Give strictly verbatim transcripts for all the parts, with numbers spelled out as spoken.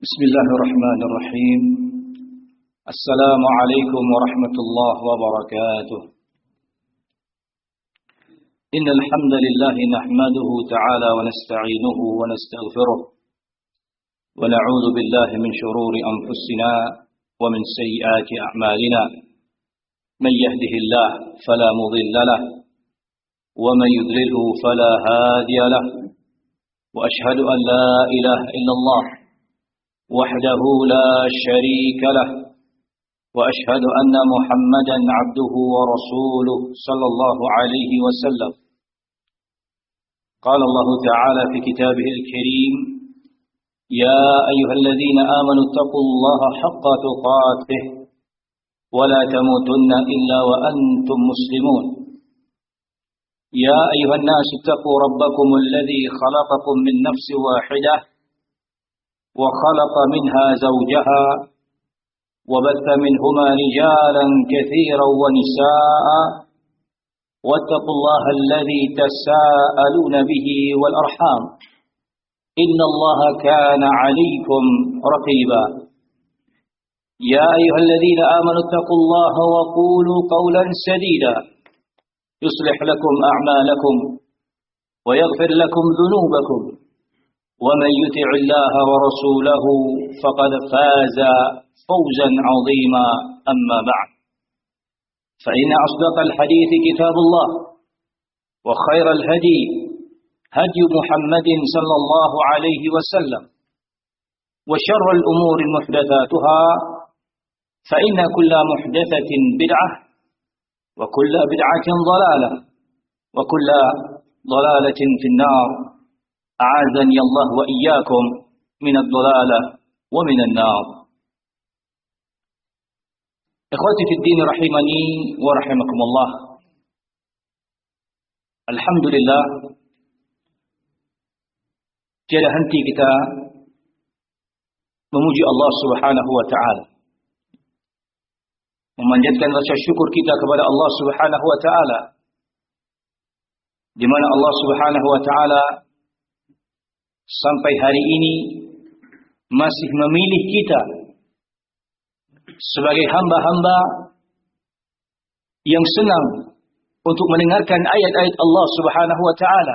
بسم الله الرحمن الرحيم. السلام عليكم ورحمة الله وبركاته. إن الحمد لله نحمده تعالى ونستعينه ونستغفره ونعوذ بالله من شرور أنفسنا ومن سيئات أعمالنا. من يهده الله فلا مضل له ومن يضلله فلا هادي له. وأشهد أن لا إله إلا الله وحده لا شريك له وأشهد أن محمدا عبده ورسوله صلى الله عليه وسلم. قال الله تعالى في كتابه الكريم: يا أيها الذين آمنوا اتقوا الله حق تقاته ولا تموتن إلا وأنتم مسلمون. يا أيها الناس اتقوا ربكم الذي خلقكم من نفس واحدة وخلق منها زوجها وبث منهما رجالا كثيرا ونساء واتقوا الله الذي تساءلون به والأرحام إن الله كان عليكم رقيبا. يا أيها الذين آمنوا اتقوا الله وقولوا قولا سديدا يصلح لكم أعمالكم ويغفر لكم ذنوبكم ومن يطع الله ورسوله فقد فاز فوزا عظيما. أما بعد، فإن أصدق الحديث كتاب الله وخير الهدي هدي محمد صلى الله عليه وسلم وشر الأمور محدثاتها فإن كل محدثة بدعة وكل بدعة ضلالة وكل ضلالة في النار. أعاذني الله وإياكم من الضلالة ومن النار. إخوتي في الدين رحمني ورحمكم الله. Alhamdulillah, tiada henti kita memuji Allah Subhanahu wa taala, memanjatkan rasa syukur kita kepada Allah Subhanahu wa taala, di mana Allah Subhanahu wa taala sampai hari ini masih memilih kita sebagai hamba-hamba yang senang untuk mendengarkan ayat-ayat Allah Subhanahu wa taala.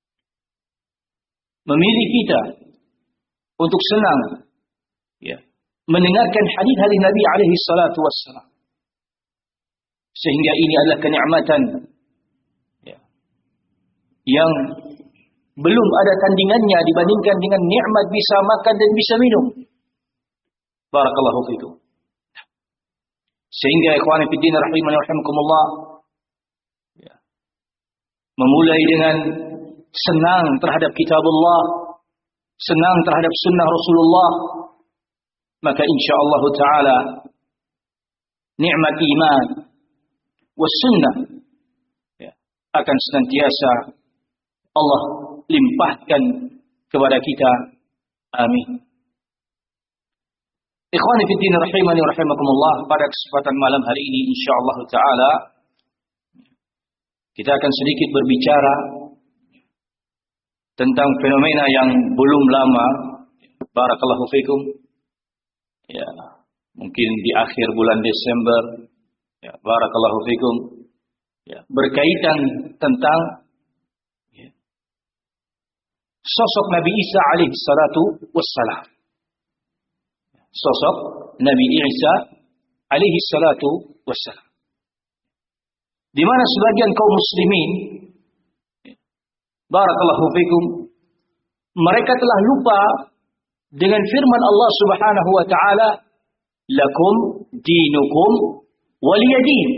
Memilih kita untuk senang ya, mendengarkan hadis-hadis Nabi alaihi salatu wassalam. Sehingga ini adalah kenikmatan ya, yang belum ada tandingannya dibandingkan dengan nikmat bisa makan dan bisa minum. Barakallahu fikum. Sehingga ikhwan fillah rahimani wa rahimakumullah, ya, memulai dengan senang terhadap kitabullah, senang terhadap sunnah Rasulullah, maka insyaallah taala nikmat iman was sunnah ya, akan senantiasa Allah limpahkan kepada kita. Amin. Ikhwani fi din rahimani wa rahimakumullah, pada kesempatan malam hari ini insyaallah taala kita akan sedikit berbicara tentang fenomena yang belum lama, barakallahu fikum, ya, mungkin di akhir bulan Desember, ya, barakallahu fikum, ya, berkaitan tentang sosok Nabi Isa alaihi salatu wassalam. Sosok Nabi Isa alaihi salatu wassalam. Di mana sebagian kaum muslimin, barakallahu fikum, mereka telah lupa dengan firman Allah Subhanahu wa taala, lakum dinukum waliyadin.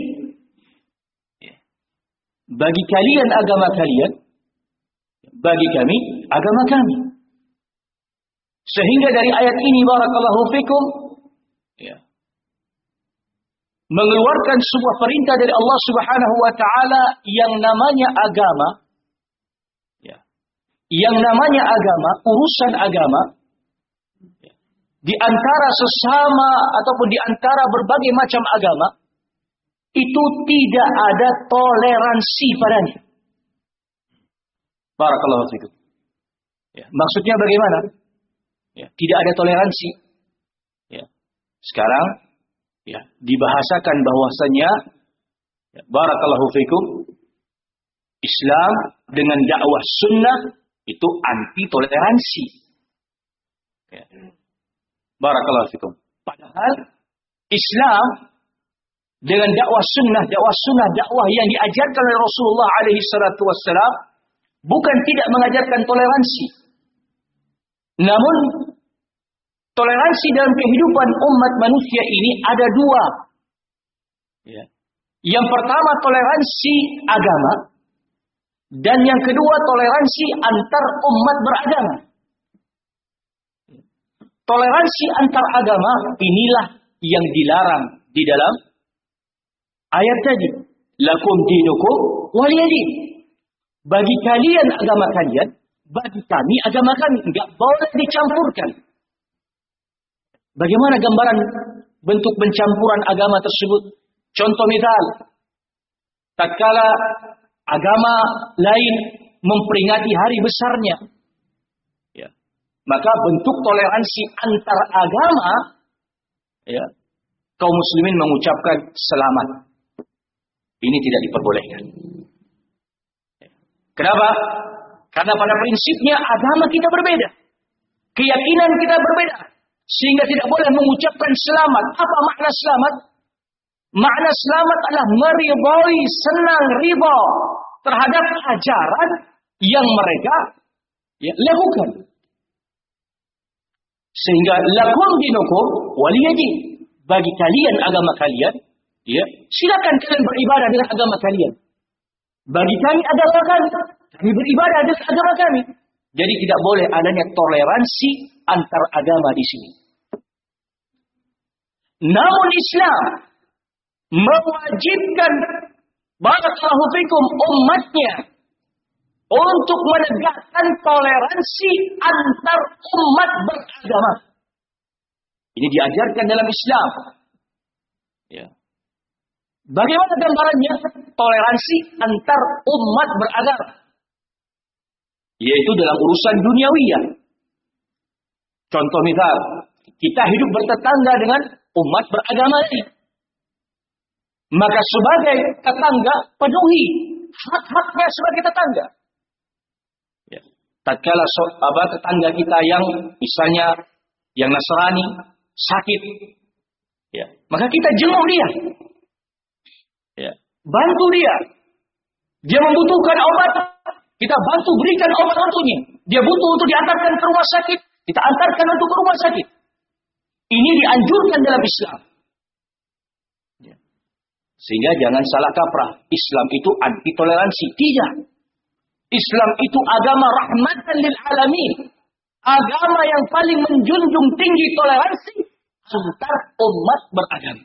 Bagi kalian agama kalian, bagi kami agama kami. Sehingga dari ayat ini barakallahu fikum ya, mengeluarkan sebuah perintah dari Allah Subhanahu wa taala yang namanya agama ya, yang namanya agama, urusan agama ya, di antara sesama ataupun di antara berbagai macam agama itu tidak ada toleransi padanya. Barakallahu fikum. Ya, maksudnya bagaimana? Ya, tidak ada toleransi. Ya. Sekarang ya, dibahasakan bahwasanya ya, barakallahu fikum, Islam dengan dakwah sunnah itu anti toleransi. Ya. Barakallahu fikum. Padahal Islam dengan dakwah sunnah, dakwah sunnah, dakwah yang diajarkan oleh Rasulullah alaihi salatu wassalam bukan tidak mengajarkan toleransi. Namun toleransi dalam kehidupan umat manusia ini ada dua. Ya. Yang pertama toleransi agama dan yang kedua toleransi antar umat beragama. Toleransi antar agama inilah yang dilarang di dalam ayat tadi. Lakum dinukum waliyadin. Bagi kalian agama kalian, bagi kami agama kami. Enggak boleh dicampurkan. Bagaimana gambaran bentuk pencampuran agama tersebut? Contoh misal, tatkala agama lain memperingati hari besarnya, ya, maka bentuk toleransi antar agama, ya, kaum muslimin mengucapkan selamat. Ini tidak diperbolehkan. Kenapa? Karena pada prinsipnya agama kita berbeda, keyakinan kita berbeda, sehingga tidak boleh mengucapkan selamat. Apa makna selamat? Makna selamat adalah meridhai, senang, ridha terhadap ajaran yang mereka ya, lakukan. Sehingga lakum dinukum waliyadin. Bagi kalian agama kalian, ya, silakan kalian beribadah dengan agama kalian. Bagi kami agama kami, kami beribadah dengan agama kami. Jadi tidak boleh adanya toleransi antar agama di sini. Namun Islam mewajibkan barakallahu fikum umatnya untuk menegakkan toleransi antar umat beragama. Ini diajarkan dalam Islam. Ya. Bagaimana gambarannya? Toleransi antar umat beragama. Yaitu dalam urusan duniawiyah. Contoh misal, kita hidup bertetangga dengan umat beragama lain. Maka sebagai tetangga, penuhi hak-haknya sebagai tetangga. Ya. Tatkala so, apa, tetangga kita yang misalnya yang Nasrani sakit, ya, maka kita jenguk dia, ya, bantu dia. Dia membutuhkan obat, kita bantu berikan obat untuknya. Dia butuh untuk diantarkan ke rumah sakit, kita antarkan untuk ke rumah sakit. Ini dianjurkan dalam Islam. Ya. Sehingga jangan salah kaprah, Islam itu anti toleransi. Tidak. Islam itu agama rahmatan lil alamin. Agama yang paling menjunjung tinggi toleransi antar umat beragama.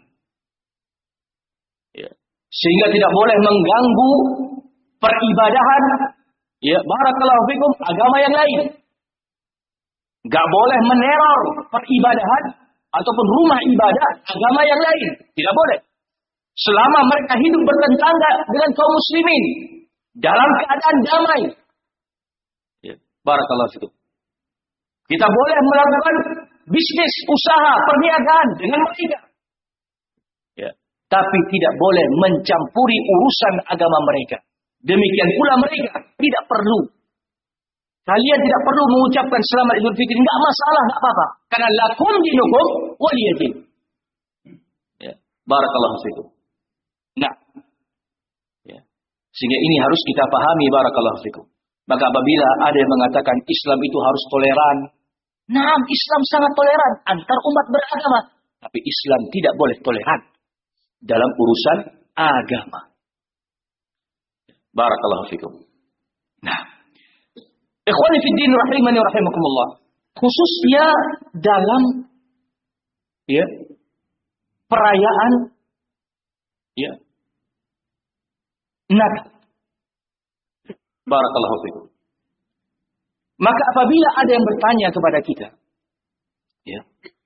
Ya. Sehingga tidak boleh mengganggu peribadahan, ya, barakallahu fikum, agama yang lain. Gak boleh meneror peribadahan ataupun rumah ibadah agama yang lain. Tidak boleh. Selama mereka hidup bertetangga dengan kaum muslimin dalam keadaan damai. Ya. Barakallahu fikum. Kita boleh melakukan bisnis, usaha, perniagaan dengan mereka. Ya. Tapi tidak boleh mencampuri urusan agama mereka. Demikian pula mereka tidak perlu. Kalian tidak perlu mengucapkan selamat Idul Fitri. Enggak masalah, enggak apa-apa. Karena lakum dinukum waliyadin. Ya. Barakallahu fikum. Nah. Ya. Sehingga ini harus kita pahami, barakallahu fikum. Maka apabila ada yang mengatakan Islam itu harus toleran. Nah, Islam sangat toleran antar umat beragama. Tapi Islam tidak boleh toleran dalam urusan agama. Barakallahu fikum. Nah, ikhwani fi din rahimani rahimakumullah, khususnya dalam ya perayaan ya Natal. Barakallahu fikum. Maka apabila ada yang bertanya kepada kita, ya,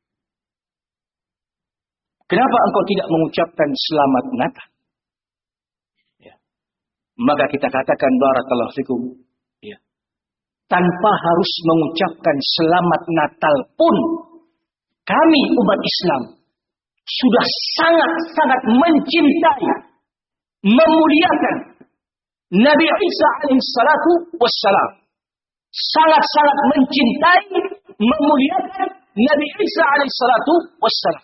kenapa engkau tidak mengucapkan selamat Natal? Ya. Maka kita katakan barakallahu fikum, ya. tanpa harus mengucapkan selamat Natal pun, kami umat Islam sudah sangat-sangat mencintai, memuliakan Nabi Isa alaihissalatu wassalam. Sangat-sangat mencintai, memuliakan Nabi Isa alaihissalatu wassalam.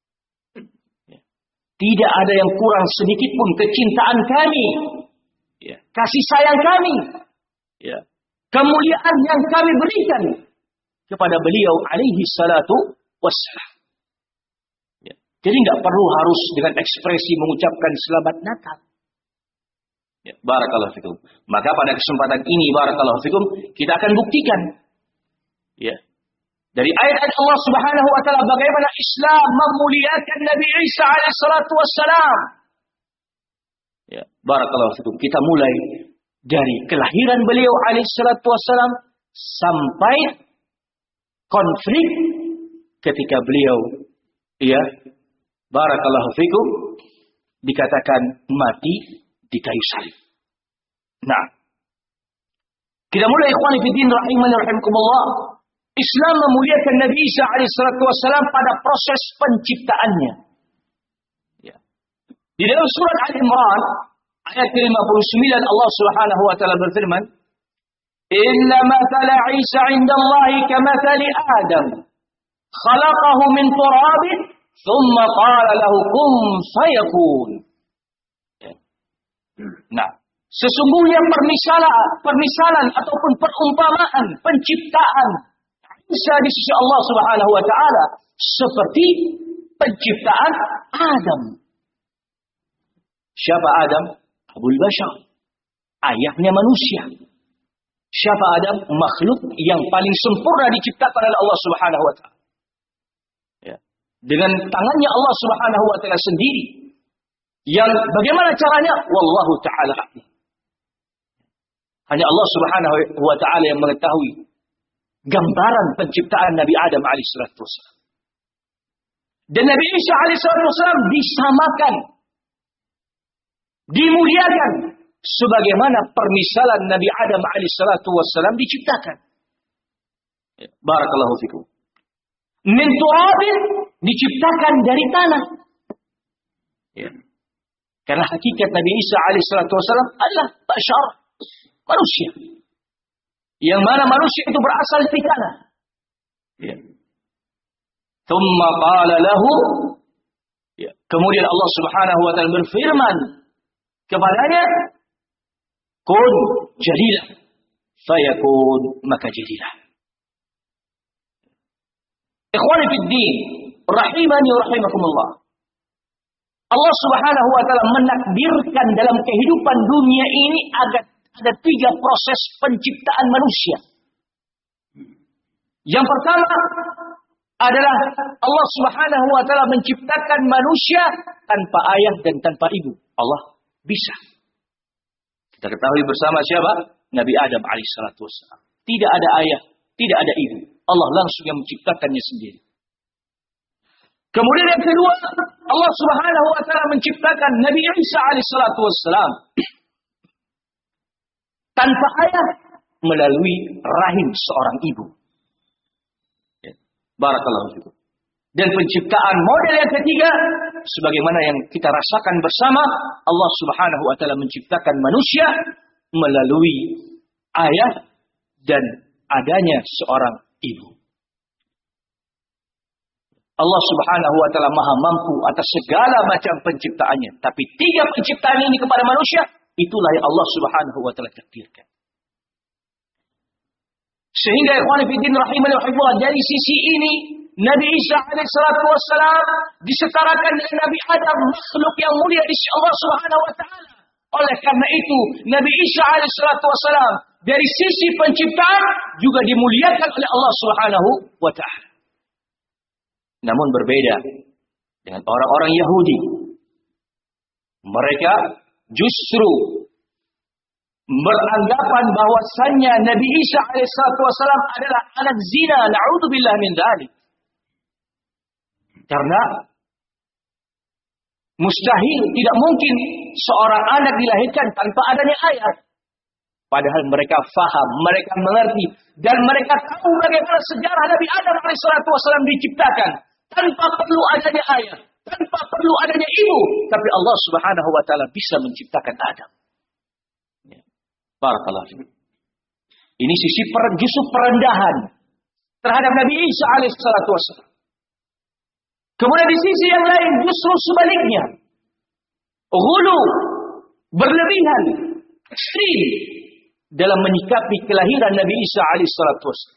Tidak ada yang kurang sedikit pun kecintaan kami, kasih sayang kami, kemuliaan yang kami berikan kepada beliau alaihi salatu wassalam. Jadi nggak perlu harus dengan ekspresi mengucapkan selamat Natal. Ya, barakallahu fikum. Maka pada kesempatan ini barakallahu fikum kita akan buktikan ya dari ayat-ayat Allah Subhanahu wa taala bagaimana Islam memuliakan Nabi Isa alaihi salatu wassalam. Ya, barakallahu fikum. Kita mulai dari kelahiran beliau alaihi salatu wassalam sampai konflik ketika beliau ya barakallahu fikum dikatakan mati di kayu salib. Nah, kita mulai ikhwani fiddin rahimani rahimakumullah. Islam memuliakan Nabi Isa alaihissalatu wassalam pada proses penciptaannya. Ya. Di dalam surat Al-Imran ayat ke lima puluh sembilan Allah Subhanahu wa taala berfirman, "Inna mathala Isa 'inda Allahi kamathali Adam, khalaqahu min turabin, thumma qala lahu kun fayakun." Nah, sesungguhnya permisalan, permisalan ataupun perumpamaan penciptaan Isa di sisi Allah Subhanahu wa taala seperti penciptaan Adam. Siapa Adam? Abul Bashar, ayahnya manusia. Siapa Adam? Makhluk yang paling sempurna diciptakan oleh Allah Subhanahu wa taala. Ya. Dengan tangannya Allah Subhanahu wa taala sendiri. Yang bagaimana caranya? Wallahu ta'ala a'lam. Hanya Allah Subhanahu wa ta'ala yang mengetahui gambaran penciptaan Nabi Adam alaihissalatu wassalam. Dan Nabi Isa alaihissalatu wassalam disamakan, dimuliakan sebagaimana permisalan Nabi Adam alaihissalatu wassalam diciptakan. Barakallahu fikum. Min turabin, diciptakan dari tanah. Ya. Karena hakikat Nabi Isa alaihissalatu wassalam adalah bashar, manusia. Yang mana manusia itu berasal dari tanah. Ya. Thumma qala lahu. Ya. Kemudian Allah Subhanahu wa taala berfirman kepadanya, kun jadilah. Fayakun, maka jadilah. Ikhwani fid din, rahimani wa rahimakumullah. Allah Subhanahu wa taala menakdirkan dalam kehidupan dunia ini ada ada tiga proses penciptaan manusia. Yang pertama adalah Allah Subhanahu wa taala menciptakan manusia tanpa ayah dan tanpa ibu. Allah bisa. Kita ketahui bersama siapa? Nabi Adam alaihissalatu wassalam. Tidak ada ayah, tidak ada ibu. Allah langsung yang menciptakannya sendiri. Kemudian yang kedua, Allah Subhanahu wa taala menciptakan Nabi Isa alaihissalatu wassalam tanpa ayah melalui rahim seorang ibu. Ya. Barakallahu fikum. Dan penciptaan model yang ketiga, sebagaimana yang kita rasakan bersama, Allah Subhanahu wa taala menciptakan manusia melalui ayah dan adanya seorang ibu. Allah Subhanahu wa taala maha mampu atas segala macam penciptaannya. Tapi tiga penciptaan ini kepada manusia, itulah yang Allah Subhanahu wa taala takdirkan. Sehingga ikhwan fillah rahimani rahimahullah, dari sisi ini Nabi Isa alaihissalatu wassalam disetarakan dengan Nabi Adam, makhluk yang mulia di sisi Allah Subhanahu wa taala. Oleh karena itu Nabi Isa alaihissalatu wassalam dari sisi penciptaan juga dimuliakan oleh Allah Subhanahu wa taala. Namun berbeda dengan orang-orang Yahudi. Mereka justru beranggapan bahwasannya Nabi Isa alaihissalatu wassalam adalah anak zina. Na'udzubillah min dzalik. Karena mustahil, tidak mungkin seorang anak dilahirkan tanpa adanya ayah. Padahal mereka faham, mereka mengerti, dan mereka tahu bagaimana sejarah Nabi Adam alaihissalatu wassalam diciptakan. Tanpa perlu adanya ayah, tanpa perlu adanya ibu. Tapi Allah subhanahu wa ta'ala bisa menciptakan Adam. Ya. Barakallahu fiikum. Ini sisi per, justru perendahan terhadap Nabi Isa alaihissalatu wassalam. Kemudian di sisi yang lain justru sebaliknya. Ghulu, berlebihan, ekstrim dalam menyikapi kelahiran Nabi Isa alaihissalatu wassalam.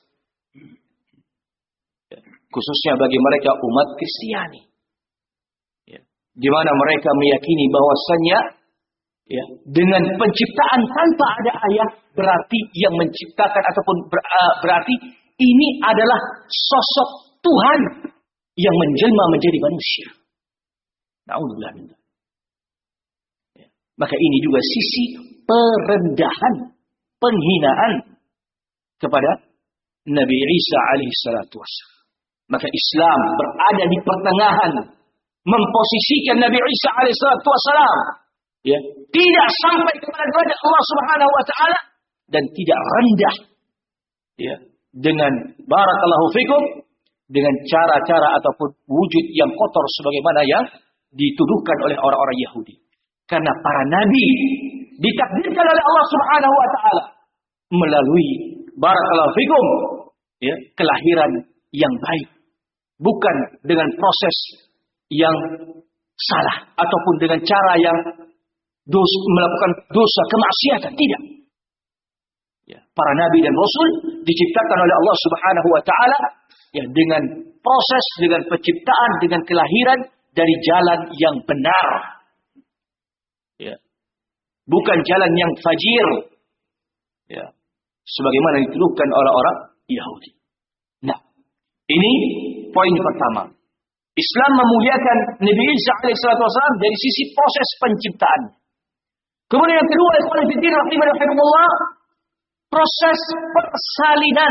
Khususnya bagi mereka umat Kristiani. Ya. Di mana mereka meyakini bahwasannya ya, dengan penciptaan tanpa ada ayah berarti yang menciptakan ataupun ber, uh, berarti ini adalah sosok Tuhan yang menjelma menjadi manusia. Na'udzubillah min dzalik. Ya. Maka ini juga sisi perendahan, penghinaan kepada Nabi Isa alaihissalatu wassalam. Maka Islam berada di pertengahan, memposisikan Nabi Isa alaihissalatu wassalam, ya, tidak sampai kepada derajat Allah Subhanahu wa taala dan tidak rendah, ya, dengan barakallahu fikum, dengan cara-cara ataupun wujud yang kotor sebagaimana yang dituduhkan oleh orang-orang Yahudi. Karena para nabi ditakdirkan oleh Allah Subhanahu wa taala melalui barakallahu fikum, ya, kelahiran yang baik, bukan dengan proses yang salah ataupun dengan cara yang dos, melakukan dosa kemaksiatan, tidak. Ya, para nabi dan rasul diciptakan oleh Allah Subhanahu wa taala ya, dengan proses, dengan penciptaan, dengan kelahiran dari jalan yang benar. Ya. Bukan jalan yang fajir. Ya. Sebagaimana dituduhkan oleh orang Yahudi. Nah, ini poin pertama. Islam memuliakan Nabi Isa alaihissalatu wassalam dari sisi proses penciptaan. Kemudian yang kedua, ikhwan fillah rahimahumullah, proses persalinan.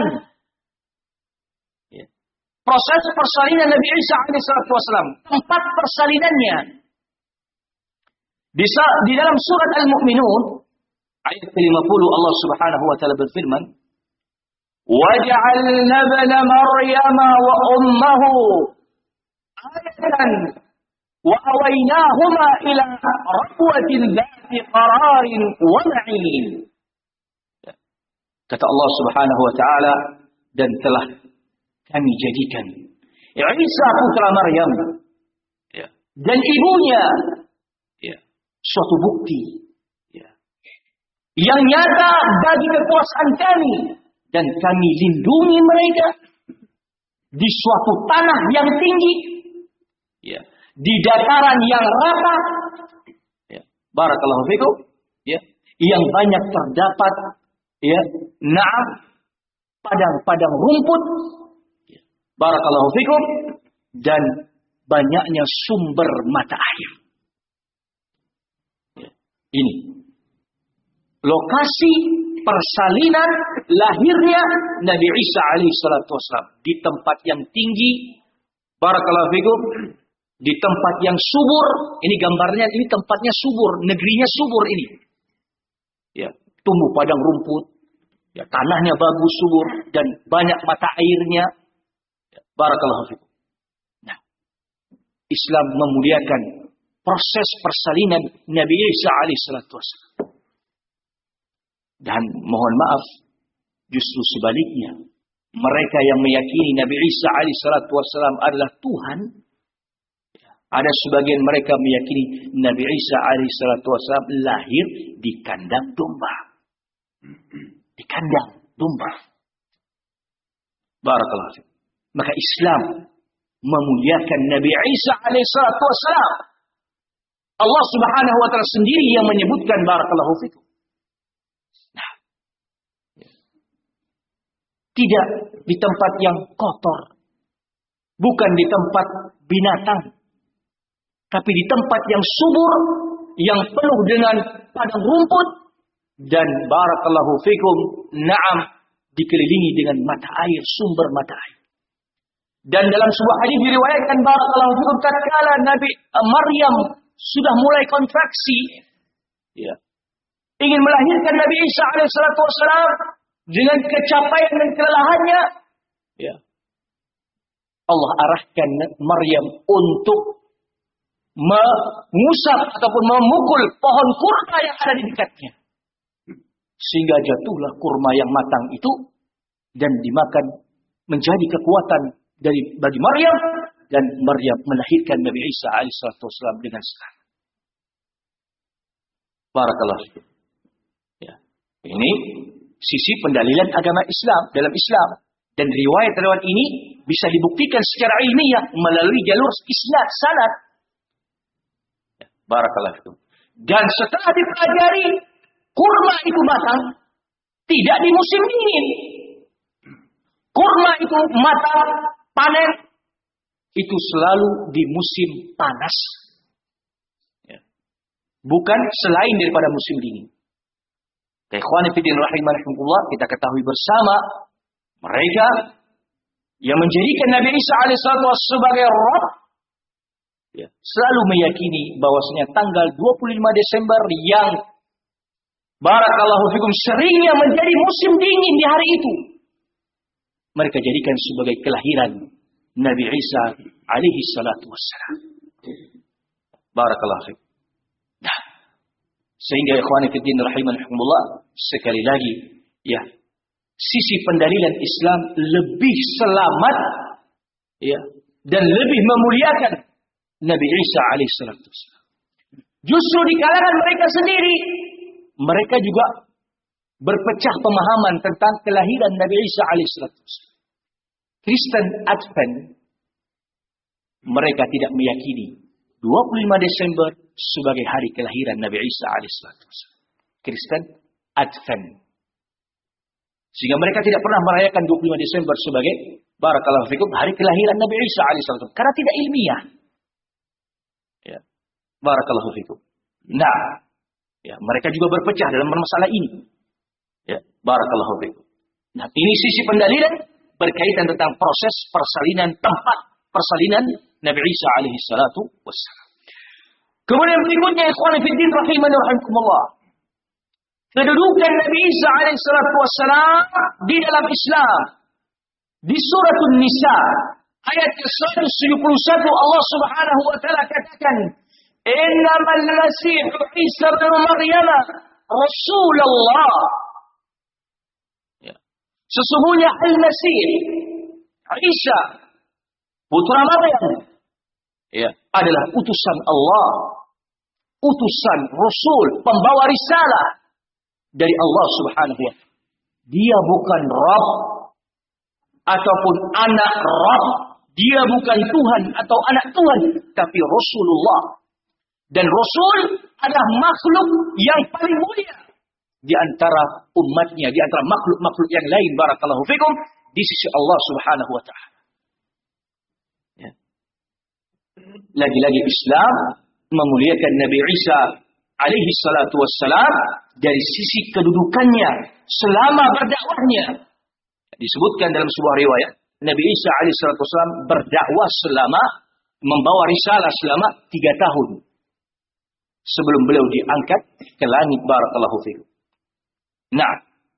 Ya. Proses persalinan Nabi Isa alaihissalatu wassalam, tempat persalinannya. Di, di dalam surat Al-Mu'minun ayat lima puluh Allah Subhanahu wa taala berfirman, وَجَعَلْنَا ابْنَ مَرْيَمَ وَأُمَّهُ آيَةً وَأَوَيْنَاهُمَا إِلَى رَبْوَةٍ ذَاتِ قَرَارٍ وَمَعِينٍ. Kata Allah Subhanahu wa taala, dan telah kami jadikan Isa putra Maryam, ya, dan ibunya, ya, suatu bukti, ya, yang nyata bagi kekuasaan kami, dan kami lindungi mereka di suatu tanah yang tinggi, ya, di dataran yang rata, ya, barakallahu fikum, ya, yang banyak terdapat, ya, na'am, padang-padang rumput, ya, barakallahu fikum, dan banyaknya sumber mata air. Ya, ini lokasi persalinan lahirnya Nabi Isa alaihissalatu wassalam, di tempat yang tinggi, barakallahu fikum, di tempat yang subur. Ini gambarnya, ini tempatnya subur, negerinya subur ini. Ya, tumbuh padang rumput, ya, tanahnya bagus, subur, dan banyak mata airnya. Ya, barakallahu fikum. Nah, Islam memuliakan proses persalinan Nabi Isa alaihissalatu wassalam. Dan mohon maaf, justru sebaliknya, mereka yang meyakini Nabi Isa alaihissalatu wassalam adalah Tuhan, ada sebagian mereka meyakini Nabi Isa alaihissalatu wassalam lahir di kandang domba. Di kandang domba. Barakallahu fiik. Maka Islam memuliakan Nabi Isa alaihissalatu wassalam. Allah Subhanahu wa taala sendiri yang menyebutkan, barakallahu fiik, tidak di tempat yang kotor, bukan di tempat binatang, tapi di tempat yang subur, yang penuh dengan padang rumput, dan barakallahu fikum, na'am, dikelilingi dengan mata air, sumber mata air. Dan dalam sebuah hadis diriwayatkan, barakallahu fikum, tatkala Nabi Maryam sudah mulai kontraksi, ya, ingin melahirkan Nabi Isa alaihissalatu wassalam dengan kecapaian dan kelelahannya, ya, Allah arahkan Maryam untuk mengusap ataupun memukul pohon kurma yang ada di dekatnya. Sehingga jatuhlah kurma yang matang itu dan dimakan, menjadi kekuatan dari bagi Maryam, dan Maryam melahirkan Nabi Isa alaihissalatu wassalam dengan selamat. Barakallahu fikum. Ya. Ini sisi pendalilan agama Islam dalam Islam, dan riwayat-riwayat ini bisa dibuktikan secara ilmiah melalui jalur isnad, sanad. Ya. Barakallahu fikum. Dan setelah dipelajari, kurma itu matang tidak di musim dingin. Kurma itu matang, panen, itu selalu di musim panas. Ya. Bukan selain daripada musim dingin. Ikhwani fillah rahimakumullah, kita ketahui bersama, mereka yang menjadikan Nabi Isa alaihissalatu wassalam sebagai Rabb, ya, selalu meyakini bahwasanya tanggal dua puluh lima Desember yang barakallahu fikum seringnya menjadi musim dingin di hari itu, mereka jadikan sebagai kelahiran Nabi Isa alaihi salatu wassalam. Barakallahu fikum. Nah, sehingga ikhwani fiddin rahimakumullah, sekali lagi, ya, sisi pendalilan Islam lebih selamat, ya, dan lebih memuliakan Nabi Isa alaihi salatu wassalam. Justru di kalangan mereka sendiri, mereka juga berpecah pemahaman tentang kelahiran Nabi Isa alaihi salatu wassalam. Kristen Advent, mereka tidak meyakini dua puluh lima Desember sebagai hari kelahiran Nabi Isa alaihi salatu wassalam. Kristen Advent. Sehingga mereka tidak pernah merayakan dua puluh lima Desember sebagai barakallahu fikum hari kelahiran Nabi Isa alaihi salatu wassalam, karena tidak ilmiah. Ya. Barakallahu fikum. Nah, ya, mereka juga berpecah dalam masalah ini. Ya, barakallahu fikum. Nah, ini sisi pendalilan berkaitan tentang proses persalinan, tempat persalinan Nabi Isa alaihi salatu wassalam. Kemudian berikutnya, ikhwan fillah rahimani rahimakumullah, kedudukan Nabi Isa alaihi salatu wassalam di dalam Islam. Di surah An-Nisa ayat seratus tujuh puluh satu, Allah Subhanahu wa taala katakan, "Innamal Masih Isa bin Maryam Rasulullah." Ya. Sesungguhnya Al-Masih Isa putra Maryam, ya, adalah utusan Allah, utusan Rasul, pembawa risalah dari Allah Subhanahu wa taala. Dia bukan Rabb ataupun anak Rabb, dia bukan Tuhan atau anak Tuhan, tapi Rasulullah. Dan Rasul adalah makhluk yang paling mulia di antara umatnya, di antara makhluk-makhluk yang lain, barakallahu fikum, di sisi Allah Subhanahu wa taala. Ya. Lagi-lagi Islam memuliakan Nabi Isa alaihi salatu wassalam dari sisi kedudukannya selama berdakwahnya. Disebutkan dalam sebuah riwayat, Nabi Isa alaihi salatu wassalam berdakwah selama, membawa risalah selama tiga tahun sebelum beliau diangkat ke langit, barakallahu fikum. Nah,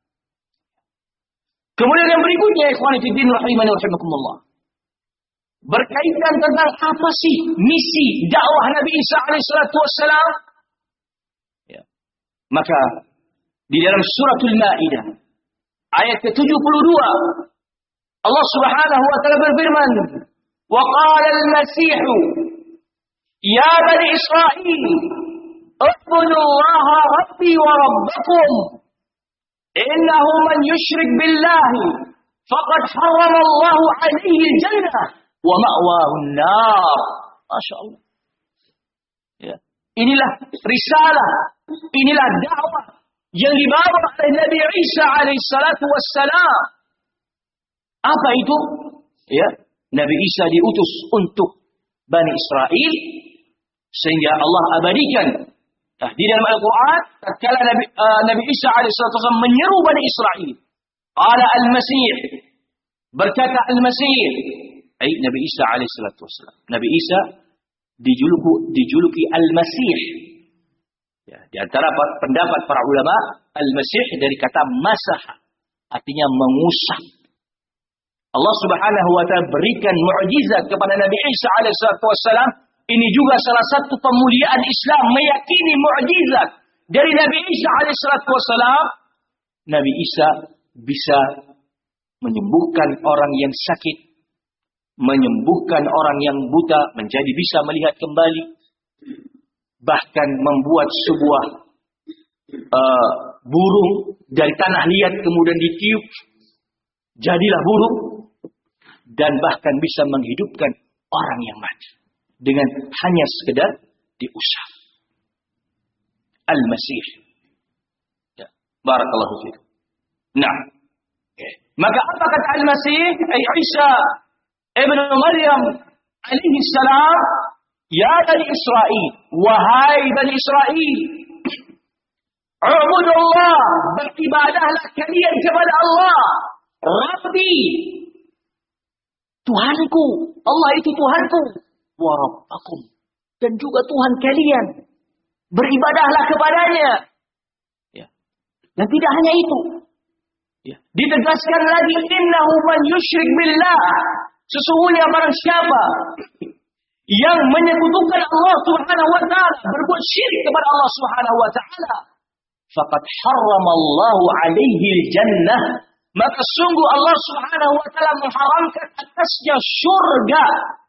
kemudian yang berikutnya, ikhwani fiddin rahimani rahimakumullah, berkaitan tentang apa sih misi dakwah Nabi Isa alaihi salatu wassalam. Ya. Maka di dalam suratul Maidah ayat ke tujuh puluh dua, Allah Subhanahu wa taala berfirman, "Wa qala al-Masih ya bani Israil, u'budullaha rabbi wa rabbakum, innahu man yushrik billahi faqad harrama Allahu 'alaihi al-jannah wa ma'wahu an-nar." Masya Allah. Ya. Inilah risalah, inilah dakwah yang dibawa oleh Nabi Isa alaihi salatu wassalam. Apa itu? Ya, Nabi Isa diutus untuk Bani Israel, sehingga Allah abadikan. Nah, di dalam Al-Quran, tatkala Nabi, uh, Nabi Isa alaihi salatu wassalam menyeru Bani Israel, qala al-Masih, berkata al-Masih, ay Nabi Isa alaihi salatu wassalam. Nabi Isa dijuluki, dijuluki al-Masih. Ya, Di antara pendapat para ulama, al-masih dari kata masah, artinya mengusap. Allah Subhanahu wa taala berikan mukjizat kepada Nabi Isa alaihissalatu wassalam. Ini juga salah satu pemuliaan Islam, meyakini mukjizat dari Nabi Isa alaihissalatu wassalam. Nabi Isa bisa menyembuhkan orang yang sakit, menyembuhkan orang yang buta menjadi bisa melihat kembali, bahkan membuat sebuah uh, burung dari tanah liat kemudian ditiup jadilah burung, dan bahkan bisa menghidupkan orang yang mati dengan hanya sekedar diusap. Al-Masih. Ya, barakallahu fiikum. Nah, okay. Maka apa kata Al-Masih? Ay Isa ibnu Maryam alaihi salam, ya Bani Israel, wahai Bani Israel, ubudullah, beribadahlah kalian kepada Allah, Rabbi, Tuhanku, Allah itu Tuhanku, wa Rabbakum, dan juga Tuhan kalian, beribadahlah kepadanya. Ya. Dan tidak hanya itu, ya. Ditegaskan lagi, innahu man yusyrik billah, sesungguhnya barang siapa yang menyekutukan Allah Subhanahu wa taala, berbuat syirik kepada Allah Subhanahu wa taala, faqad harramallahu alaihi al-jannah, maka sungguh Allah Subhanahu wa taala mengharamkan atasnya surga.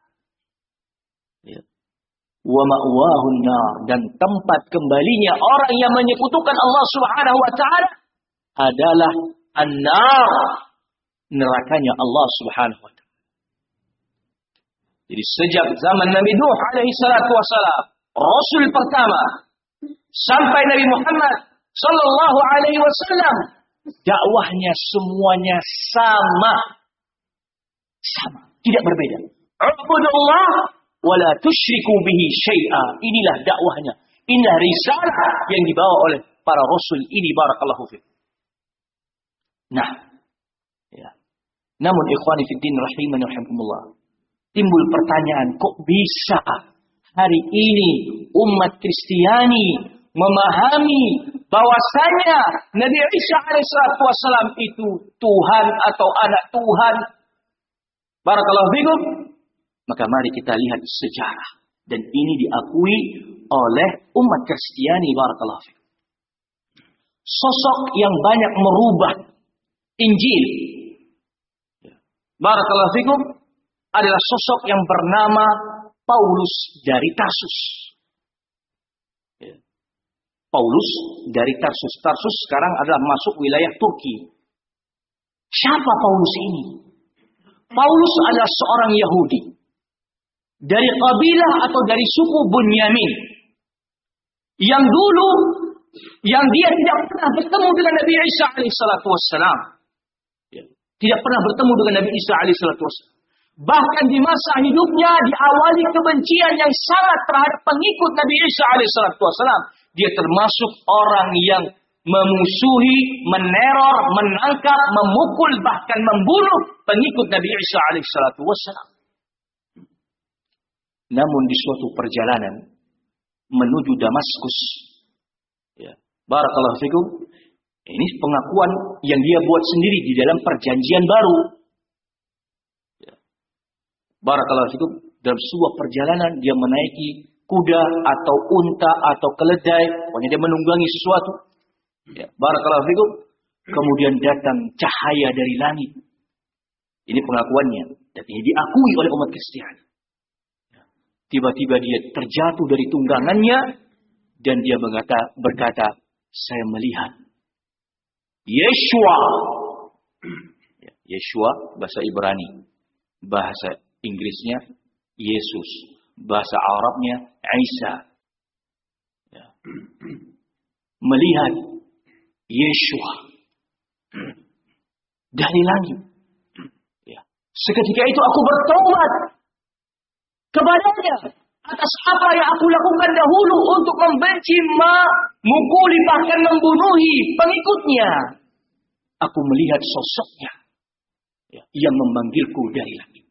Ya. Wa ma'wahu an-nar, dan tempat kembalinya orang yang menyekutukan Allah Subhanahu wa taala adalah an-nar, nerakanya Allah Subhanahu wa taala. Jadi sejak zaman Nabi Nuh alaihi salatu wassalam, Rasul pertama, sampai Nabi Muhammad sallallahu alaihi wasallam, dakwahnya semuanya sama. Sama, tidak berbeda. Ubudullah wa la tusyriku bihi syai'a. Inilah dakwahnya. Inilah risalah yang dibawa oleh para rasul ini, barakallahu fiik. Nah, ya. Namun ikhwani fid din rahimani rahimakumullah, timbul pertanyaan, kok bisa hari ini umat Kristiani memahami bahwasanya Nabi Isa alaihissalatu wassalam itu Tuhan atau anak Tuhan? Barakallahu fikum. Maka mari kita lihat sejarah, dan ini diakui oleh umat Kristiani, barakallahu fikum. Sosok yang banyak merubah Injil, barakallahu fikum, adalah sosok yang bernama Paulus dari Tarsus. Paulus dari Tarsus. Tarsus sekarang adalah masuk wilayah Turki. Siapa Paulus ini? Paulus adalah seorang Yahudi dari kabilah atau dari suku Bunyamin, yang dulu yang dia tidak pernah bertemu dengan Nabi Isa alaihissalatu wassalam. Tidak pernah bertemu dengan Nabi Isa alaihissalatu wassalam. Bahkan di masa hidupnya diawali kebencian yang sangat terhadap pengikut Nabi Isa alaihissalatu wassalam. Dia termasuk orang yang memusuhi, meneror, menangkap, memukul, bahkan membunuh pengikut Nabi Isa alaihissalatu wassalam. Namun di suatu perjalanan menuju Damaskus, ya, barakallahu fikum, ini pengakuan yang dia buat sendiri di dalam perjanjian baru. Ya. Barakallahu fikum, dalam sebuah perjalanan dia menaiki kuda atau unta atau keledai, pokoknya dia menunggangi sesuatu. Ya, barakallahu fikum. Kemudian datang cahaya dari langit. Ini pengakuannya, dan ini diakui oleh umat Kristiani. Ya. Tiba-tiba dia terjatuh dari tunggangannya, dan dia berkata, berkata, saya melihat Yeshua. Ya, Yeshua bahasa Ibrani, bahasa Inggrisnya Yesus, bahasa Arabnya Isa. Ya. Melihat Yeshua dari langit. Ya. Seketika itu aku bertobat kepadanya atas apa yang aku lakukan dahulu untuk membenci, memukuli, bahkan membunuhi pengikutnya. Aku melihat sosoknya, ya, yang memanggilku dari langit.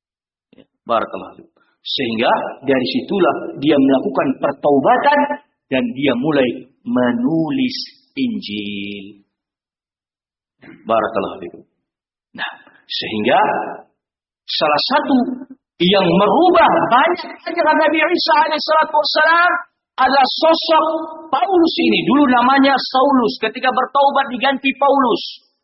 Ya. Barakallahu. Sehingga dari situlah dia melakukan pertaubatan dan dia mulai menulis Injil. Barakallahu fikum. Nah, sehingga salah satu yang merubah banyak ajaran Nabi Isa alaihissalatu wassalam adalah sosok Paulus ini. Dulu namanya Saulus, ketika bertaubat diganti Paulus.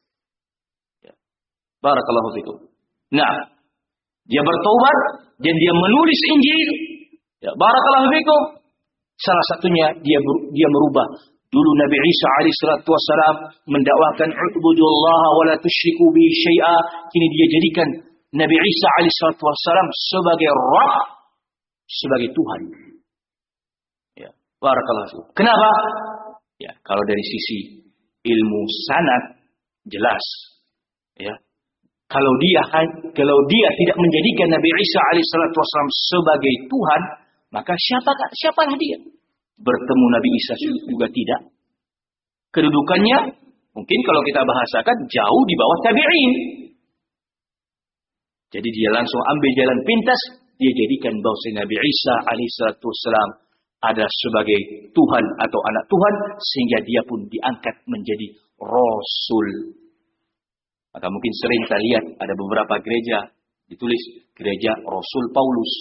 Barakallahu fikum. Nah, dia bertaubat dan dia menulis Injil. Ya, barakallahu fikum. Salah satunya dia dia merubah. Dulu Nabi Isa alaihissalatu wassalam mendakwakan ubudullaha wa la tusyriku bihi syai'a. Kini dia jadikan Nabi Isa alaihissalatu wassalam sebagai Rabb, sebagai Tuhan. Ya, barakallahu fikum. Kenapa? Ya, kalau dari sisi ilmu sanad jelas. Ya. Kalau dia kalau dia tidak menjadikan Nabi Isa alaihissalatu wassalam sebagai Tuhan, maka siapa siapalah dia? Bertemu Nabi Isa juga tidak. Kedudukannya mungkin kalau kita bahasakan jauh di bawah tabi'in. Jadi dia langsung ambil jalan pintas, dia jadikan bahwa Nabi Isa alaihissalatu wassalam ada sebagai Tuhan atau anak Tuhan, sehingga dia pun diangkat menjadi Rasul. Maka mungkin sering kita lihat ada beberapa gereja ditulis gereja Rasul Paulus.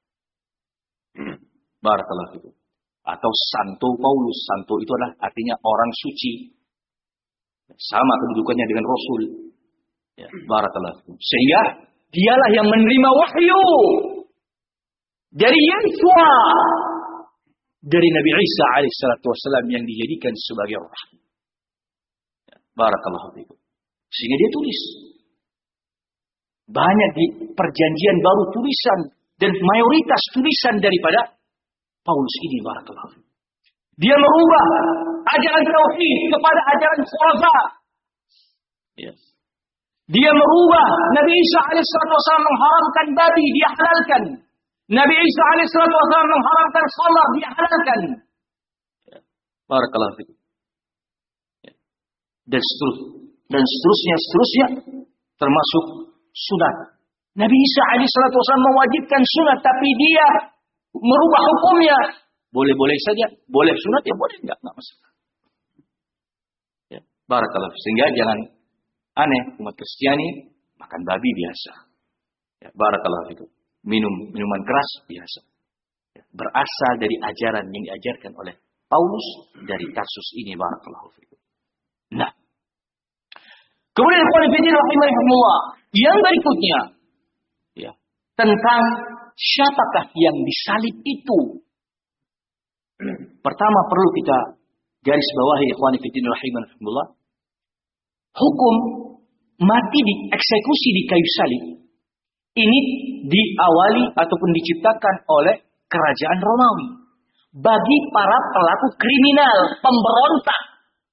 Barakallahu fikum. Atau Santo Paulus. Santo itu adalah artinya orang suci. Sama kedudukannya dengan Rasul. Ya, barakallahu fikum. Sehingga dialah yang menerima wahyu dari Yesua, dari Nabi Isa alaihissalatu wassalam yang dijadikan sebagai roh. Ya, barakallahu fikum. Sehingga dia tulis. Banyak di perjanjian baru tulisan. Dan mayoritas tulisan daripada Paulus ini, barakallahu. Dia merubah ajaran tauhid kepada ajaran khurafa. Yes. Dia merubah Nabi Isa alaihissalatu wassalam mengharamkan babi, dia halalkan. Nabi Isa alaihissalatu wassalam mengharamkan khamar, dia halalkan. Barakallahu fikum. Dan seterusnya. Dan seterusnya, seterusnya, termasuk sunat. Nabi Isa alaihissalatu wassalam mewajibkan sunat, tapi dia merubah hukumnya. Boleh-boleh saja, boleh sunat ya boleh, enggak, enggak masalah. Ya, barakallahu. Sehingga jangan aneh umat Kristiani makan babi biasa. Ya, barakallahu itu. Minum minuman keras biasa. Ya, berasal dari ajaran yang diajarkan oleh Paulus dari Tarsus ini, barakallahu fikum. Nah, kemudian rahimahullah, yang berikutnya ya, tentang siapakah yang disalib itu. Pertama perlu kita garis bawahi ikhwan fillah rahimahullah. Hukum mati dieksekusi di kayu salib ini diawali ataupun diciptakan oleh kerajaan Romawi bagi para pelaku kriminal, pemberontak.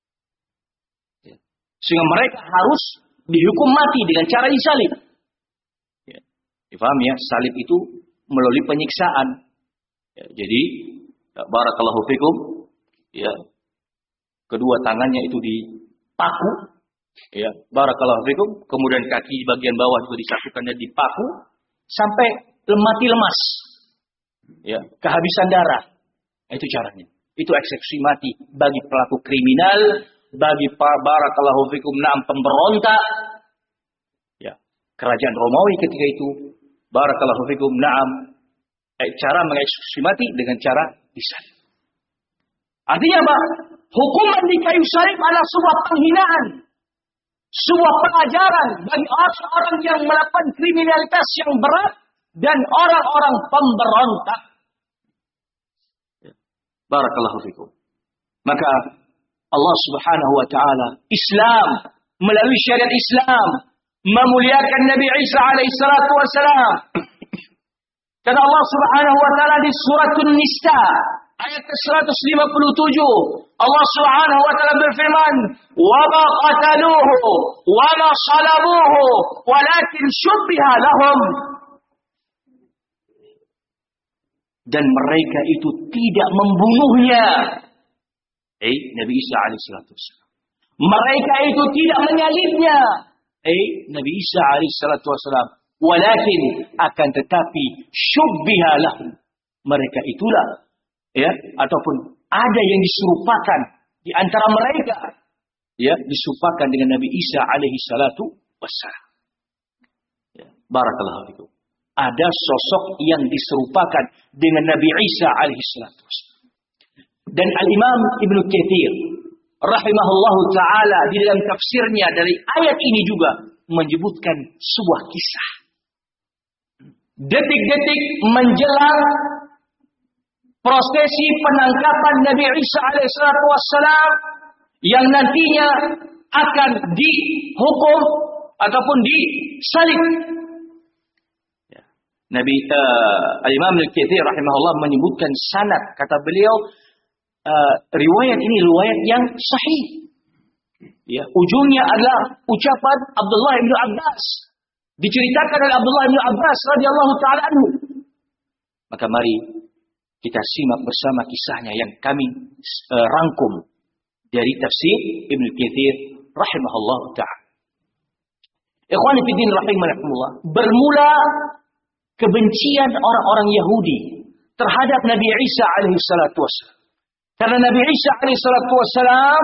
Sehingga mereka harus dihukum mati dengan cara disalib. Ya, difaham ya, salib itu melalui penyiksaan. Ya, jadi, ya, barakallahu fikum, ya, kedua tangannya itu dipaku, ya, barakallahu fikum, kemudian kaki bagian bawah juga disatukan dan dipaku sampai mati lemas, ya, kehabisan darah. Itu caranya. Itu eksekusi mati bagi pelaku kriminal, bagi barakallahu fikum naam pemberontak. Ya, kerajaan Romawi ketika itu barakallahu fikum naam eh, cara mengeksekusi mati dengan cara disalib. Artinya apa? Hukuman di kayu salib adalah sebuah penghinaan, sebuah pengajaran bagi orang-orang yang melakukan kriminalitas yang berat dan orang-orang pemberontak. Ya. Barakallahu fikum. Maka Allah Subhanahu wa taala, Islam melalui syariat Islam memuliakan Nabi Isa alaihi salatu wasalam. Kata Allah Subhanahu wa taala di surat An-Nisa ayat ke seratus lima puluh tujuh, Allah Subhanahu wa taala berfirman, "Wa ma qataluhu wa ma salabuhu, walakin syubbiha lahum." Dan mereka itu tidak membunuhnya. Eh, Nabi Isa alaihissalatu wassalam. Mereka itu tidak menyalibnya. Eh, Nabi Isa alaihissalatu wassalam. Walakin akan tetapi syubbiha lahum. Mereka itulah, ya, ataupun ada yang diserupakan di antara mereka, ya, diserupakan dengan Nabi Isa alaihi salatu wassalam. Ya, barakallahu fikum. Ada sosok yang diserupakan dengan Nabi Isa alaihi salatu wassalam. Dan Al-Imam Ibnu Katsir rahimahullahu taala di dalam tafsirnya dari ayat ini juga menyebutkan sebuah kisah. Detik-detik menjelang prosesi penangkapan Nabi Isa alaihissalatu wassalam yang nantinya akan dihukum ataupun disalib. Ya. Nabi uh, Al-Imam Al-Katsir rahimahullah menyebutkan sanad, kata beliau, uh, riwayat ini riwayat yang sahih. Ya, ujungnya adalah ucapan Abdullah bin Abbas. Diceritakan oleh Abdullah bin Abbas radhiyallahu taala anhu. Maka mari kita simak bersama kisahnya yang kami uh, rangkum dari tafsir Ibnu Katsir rahimahullah taala. Ikhwani fi din rahimakumullah, bermula kebencian orang-orang Yahudi terhadap Nabi Isa alaihi salatu wassalam. Karena Nabi Isa alaihi salatu wassalam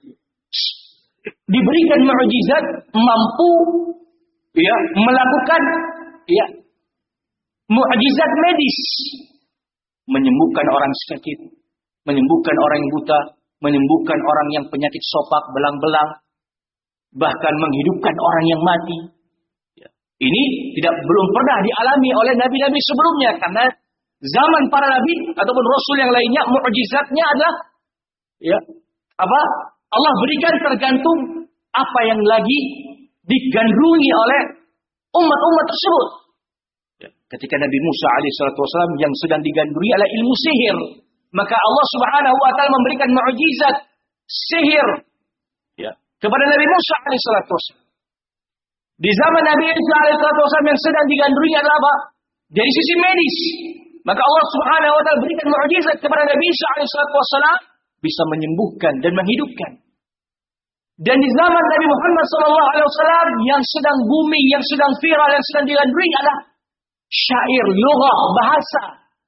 diberikan mukjizat mampu, ya, melakukan, ya, mukjizat medis, menyembuhkan orang sakit, menyembuhkan orang yang buta, menyembuhkan orang yang penyakit sopak, belang-belang, bahkan menghidupkan orang yang mati. Ya. Ini tidak belum pernah dialami oleh nabi-nabi sebelumnya, karena zaman para nabi ataupun rasul yang lainnya mukjizatnya adalah, ya, apa? Allah berikan tergantung apa yang lagi digandrungi oleh umat-umat tersebut. Ya. Ketika Nabi Musa alaihissalatu wassalam yang sedang digandrungi oleh ilmu sihir, maka Allah subhanahu wa ta'ala memberikan mukjizat sihir, ya, kepada Nabi Musa alaihissalatu wassalam. Di zaman Nabi Isa alaihissalatu wassalam yang sedang digandrungi adalah apa? Dari sisi medis. Maka Allah subhanahu wa ta'ala berikan mukjizat kepada Nabi Isa alaihissalatu wassalam, bisa menyembuhkan dan menghidupkan. Dan di zaman Nabi Muhammad sallallahu alaihi wasallam yang sedang booming, yang sedang viral, yang sedang digandrungi adalah syair, lughah, bahasa.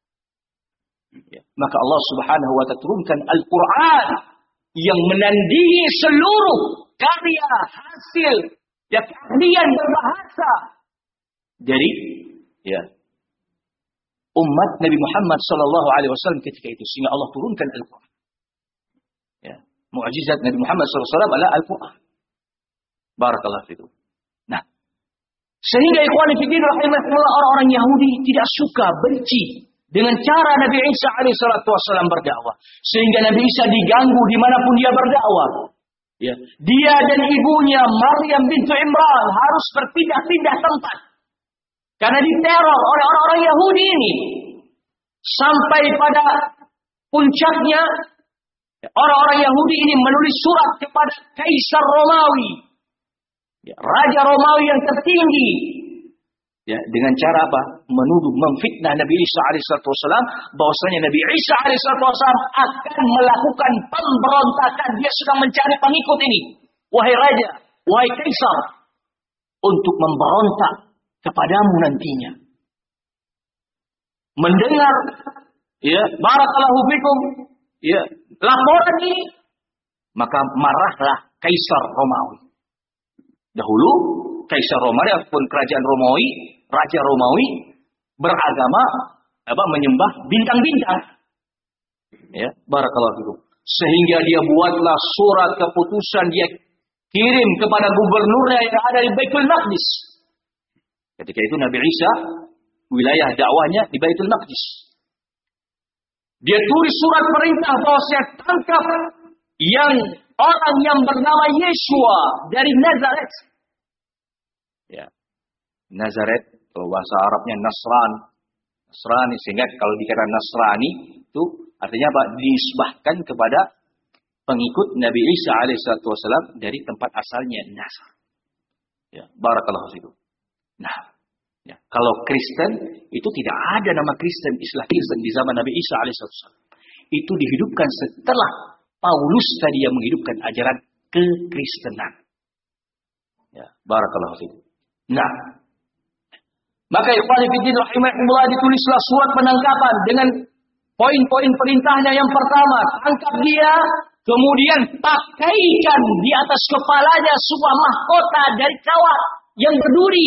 Ya. Maka Allah subhanahu wa ta'ala turunkan Al-Quran yang menandingi seluruh karya, hasil, ya, keahlian berbahasa dari, ya, umat Nabi Muhammad sallallahu alaihi wasallam ketika itu, sehingga Allah turunkan Al-Quran. Ya, mukjizat Nabi Muhammad sallallahu alaihi wasallam adalah Al-Quran. Barakallahu fikum. Nah, sehingga ikhwani fillah rahimahumullah, orang-orang Yahudi tidak suka, benci dengan cara Nabi Isa alaihi salatu wasallam berdakwah, sehingga Nabi Isa diganggu dimanapun dia berdakwah. Ya, dia dan ibunya Maryam bintu Imran harus berpindah-pindah tempat karena diteror oleh orang-orang Yahudi ini, sampai pada puncaknya orang-orang Yahudi ini menulis surat kepada Kaisar Romawi, ya, Raja Romawi yang tertinggi, ya, dengan cara apa? Menuduh, memfitnah Nabi Isa alaihissalatu wassalam, bahwasanya Nabi Isa alaihissalatu wassalam akan melakukan pemberontakan. Dia sedang mencari pengikut ini, wahai Raja, wahai Kaisar, untuk memberontak kepadamu nantinya. Mendengar, ya, barakallahu fikum, ya, laporan ini, maka marahlah Kaisar Romawi. Dahulu Kaisar Romawi ataupun kerajaan Romawi, Raja Romawi beragama apa? Menyembah bintang-bintang. Ya, barakallahu fikum. Sehingga dia buatlah surat keputusan, dia kirim kepada gubernurnya yang ada di Baitul Maqdis. Ketika itu Nabi Isa wilayah dakwahnya di Baitul Maqdis. Dia tulis surat perintah bahwa saya tangkap yang orang yang bernama Yeshua dari Nazaret. Ya. Nazaret, kalau bahasa Arabnya Nasran. Nasrani, sehingga kalau dikatakan Nasrani itu artinya apa? Disebahkan kepada pengikut Nabi Isa alaihissalatu wassalam dari tempat asalnya Nasr. Ya, barakallahu fikum. Nah, ya, kalau Kristen itu tidak ada nama Kristen, istilah Kristen di zaman Nabi Isa alaihissalatu wassalam. Itu dihidupkan setelah Paulus tadi yang menghidupkan ajaran kekristenan. Ya, barakallahu fikum. Nah, maka ikhwan fillah rahimahumullah, ditulislah surat penangkapan dengan Poin-poin perintahnya yang pertama, tangkap dia, kemudian pakaikan di atas kepalanya sebuah mahkota dari kawat yang berduri.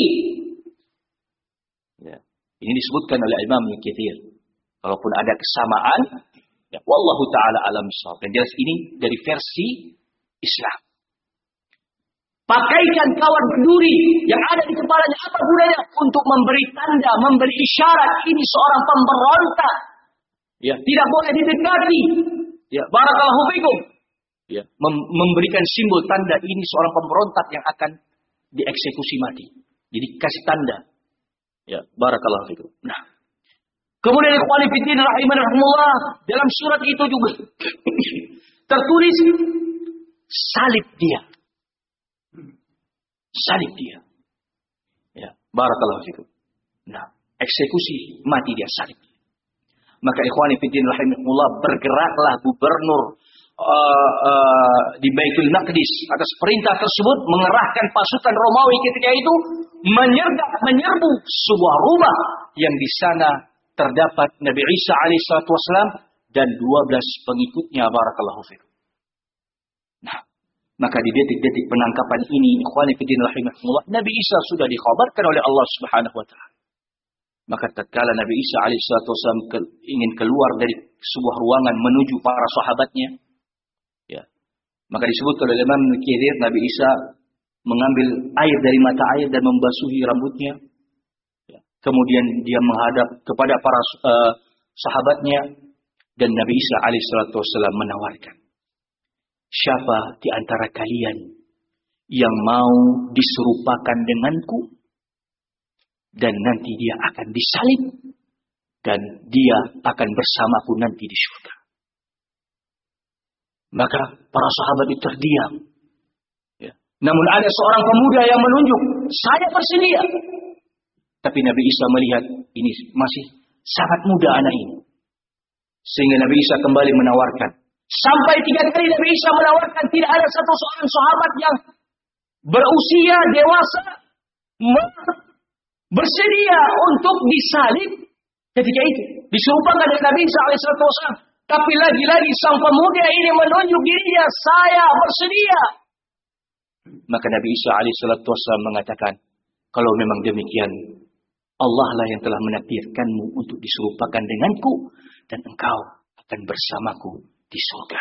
Ya. Ini disebutkan oleh Imam Ibnu Katsir. Walaupun ada kesamaan, ya, wallahu taala alam shawab. Dan jelas ini dari versi Islam. Pakaikan kawat berduri yang ada di kepalanya. Apa gunanya? Untuk memberi tanda, memberi isyarat ini seorang pemberontak. Ya, tidak boleh didekati. Ya, barakallahu fikum. Ya, mem- memberikan simbol tanda ini seorang pemberontak yang akan dieksekusi mati. Jadi kasih tanda. Ya, barakallahu fikum. Nah, kemudian ikhwani fillah rahimani rahimullah, dalam surat itu juga tertulis salib dia. Salib dia. Ya, barakallahu fikum. Nah, eksekusi mati dia, salib dia. Maka ikhwani fillah rahimahullah, bergeraklah gubernur uh, uh, di Baitul Maqdis atas perintah tersebut, mengerahkan pasukan Romawi ketika itu menyergap menyerbu sebuah rumah yang di sana terdapat Nabi Isa alaihissalatu wassalam dan dua belas pengikutnya, barakallahu fikum. Nah, maka di detik-detik penangkapan ini, ikhwani fillah rahimahullah, Nabi Isa sudah dikhabarkan oleh Allah Subhanahu wa taala. Maka tatkala Nabi Isa alaihissalatu wassalam ke, ingin keluar dari sebuah ruangan menuju para sahabatnya, ya, maka disebut oleh Imam Katsir, Nabi Isa mengambil air dari mata air dan membasuhi rambutnya. Ya. Kemudian dia menghadap kepada para uh, sahabatnya dan Nabi Isa alaihissalatu wassalam menawarkan, siapa di antara kalian yang mau diserupakan denganku? Dan nanti dia akan disalib. Dan dia akan bersamaku nanti di surga. Maka para sahabat itu terdiam. Ya. Namun ada seorang pemuda yang menunjuk, saya bersedia. Tapi Nabi Isa melihat, ini masih sangat muda anak ini. Sehingga Nabi Isa kembali menawarkan. Sampai tiga kali Nabi Isa menawarkan, tidak ada satu seorang sahabat yang berusia dewasa bersedia untuk disalib ketika itu. Diserupakan dengan Nabi Isa alaihissalatu wassalam. Tapi lagi-lagi sang pemuda ini menunjuk dirinya, saya bersedia. Maka Nabi Isa alaihissalatu wassalam mengatakan, kalau memang demikian, Allah lah yang telah menakdirkanmu untuk diserupakan denganku, dan engkau akan bersamaku di surga.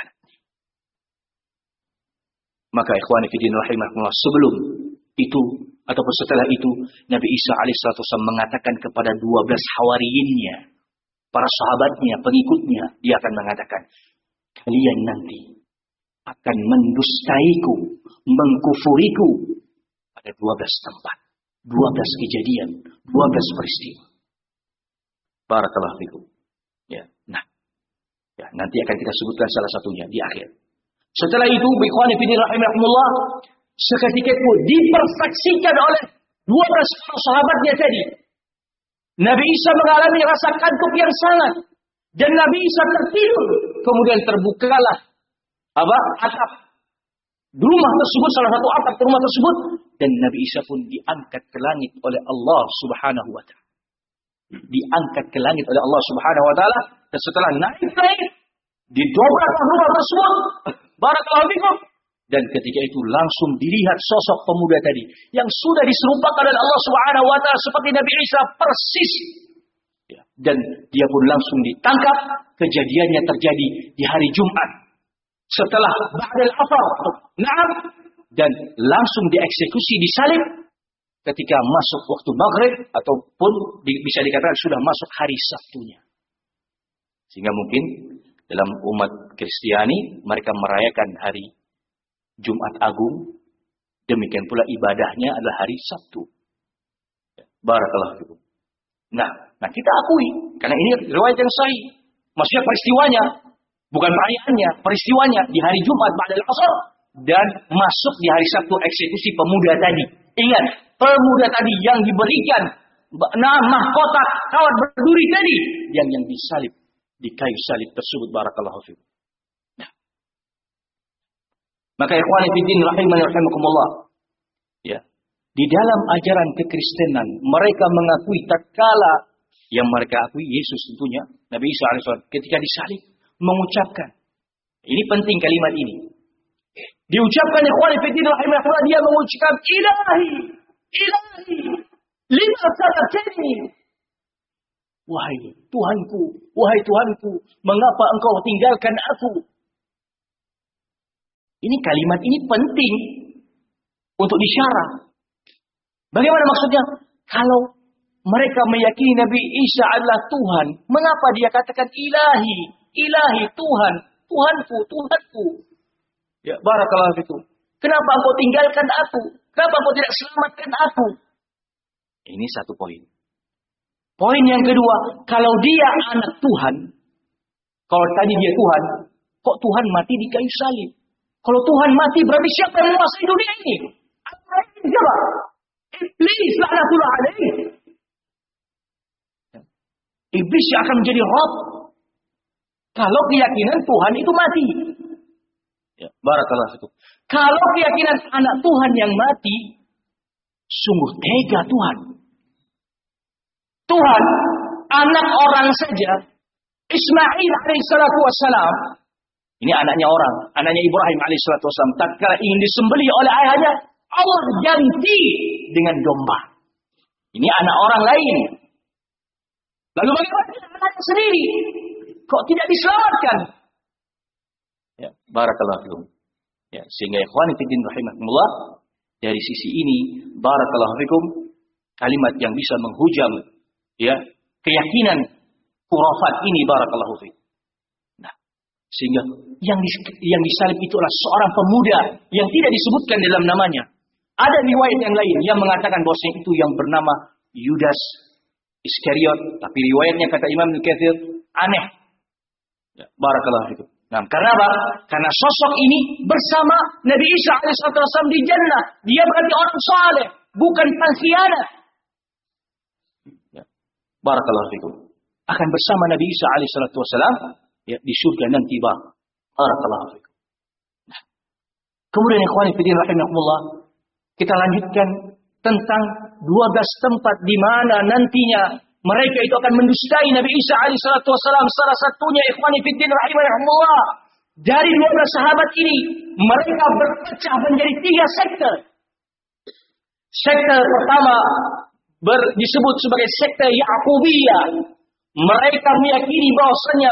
Maka ikhwani fillah rahimahullah, sebelum itu ataupun setelah itu, Nabi Isa alaihissalatu wassalam mengatakan kepada dua belas hawariyinnya, para sahabatnya, pengikutnya, dia akan mengatakan, kalian nanti akan mendustaiku, mengkufuriku pada dua belas tempat, dua belas kejadian, dua belas peristiwa. Barakallahu fikum. Ya, nah, ya, nanti akan kita sebutkan salah satunya di akhir. Setelah itu, biikhwani fillah rahimahumullah, seketika itu dipersaksikan oleh dua belas sahabatnya tadi. Nabi Isa mengalami rasa kantuk yang sangat. Dan Nabi Isa tertidur. Kemudian terbukalah apa? Atap rumah tersebut, salah satu atap rumah tersebut. Dan Nabi Isa pun diangkat ke langit oleh Allah Subhanahu wa ta'ala. Diangkat ke langit oleh Allah Subhanahu wa ta'ala. Dan setelah naik ke langit, didobraklah rumah tersebut. Barakallahu fikum. Dan ketika itu langsung dilihat sosok pemuda tadi yang sudah diserupakan oleh Allah Subhanahu wa taala seperti Nabi Isa persis. Ya. Dan dia pun langsung ditangkap. Kejadiannya terjadi di hari Jumat. Setelah ba'dal asar. Naam. Dan langsung dieksekusi, disalib ketika masuk waktu maghrib ataupun di, bisa dikatakan sudah masuk hari Sabtunya. Sehingga mungkin dalam umat Kristiani mereka merayakan hari Jumat Agung, demikian pula ibadahnya adalah hari Sabtu. Barakallahu fikum. Nah, nah kita akui karena ini riwayat yang sahih. Maksudnya peristiwanya, bukan perayaannya, peristiwanya di hari Jumat ba'dal asar dan masuk di hari Sabtu eksekusi pemuda tadi. Ingat, pemuda tadi yang diberikan nah mahkota kawat berduri tadi yang yang disalib di kayu salib tersebut, barakallahu fikum. Maka ikhwani fiddin rahimani rahimakumullah. Ya. Di dalam ajaran kekristenan, mereka mengakui tatkala yang mereka akui Yesus tentunya, Nabi Isa alaihissalam ketika disalib mengucapkan. Ini penting kalimat ini. Diucapkan ikhwani fillah rahimahullah, dia mengucapkan ilahi, ilahi, lima salatini. Wahai Tuhanku, wahai Tuhanku, mengapa engkau tinggalkan aku? Ini kalimat ini penting untuk disyarah. Bagaimana maksudnya? Kalau mereka meyakini Nabi Isa adalah Tuhan, mengapa dia katakan ilahi, ilahi, Tuhan, Tuhanku, Tuhanku? Ya, barakallahu fikum. Kenapa engkau tinggalkan aku? Kenapa engkau tidak selamatkan aku? Ini satu poin. Poin yang kedua, kalau dia anak Tuhan, kalau tadi dia Tuhan, kok Tuhan mati di kayu salib? Kalau Tuhan mati, berarti siapa yang menguasai dunia ini? Siapa? Iblis, laknatullah alaihi. Iblis yang akan menjadi Rabb kalau keyakinan Tuhan itu mati. Ya, barakallahu fikum. Kalau keyakinan anak Tuhan yang mati, sungguh tega Tuhan. Tuhan, anak orang saja, Ismail alaihissalatu wassalam, ini anaknya orang, anaknya Ibrahim alaihissalatu wassalam, tatkala ingin disembelih oleh ayahnya, Allah ganti dengan domba. Ini anak orang lain. Lalu bagaimana anaknya sendiri? Kok tidak diselamatkan? Ya, barakallahu fikum. Ya, sehingga ikhwani fillah rahimakumullah, dari sisi ini barakallahu fikum, kalimat yang bisa menghujam ya keyakinan khurafat ini barakallahu fikum. Nah, sehingga yang dis, yang disalib itu adalah seorang pemuda yang tidak disebutkan dalam namanya. Ada riwayat yang lain yang mengatakan bahwasanya itu yang bernama Yudas Iskariot, tapi riwayatnya kata Imam Ibnu Katsir aneh. Ya, barakallahu fikum. Nah, karena apa? Karena sosok ini bersama Nabi Isa alaihissalam di jannah. Dia berarti orang saleh, bukan pengkhianat. Ya, barakallahu fikum. Akan bersama Nabi Isa alaihissalam ya di surga nanti, barakallahu fikum. Nah, kemudian ikhwani fillah rahimakumullah, kita lanjutkan tentang dua belas tempat di mana nantinya mereka itu akan mendustai Nabi Isa alaihissalatu wassalam. Salah satunya ikhwani fillah rahimahumullah, dari dua belas sahabat ini mereka berpecah menjadi tiga sekte. Sekte pertama ber, disebut sebagai sekte Yakubiyah. Mereka meyakini bahwasanya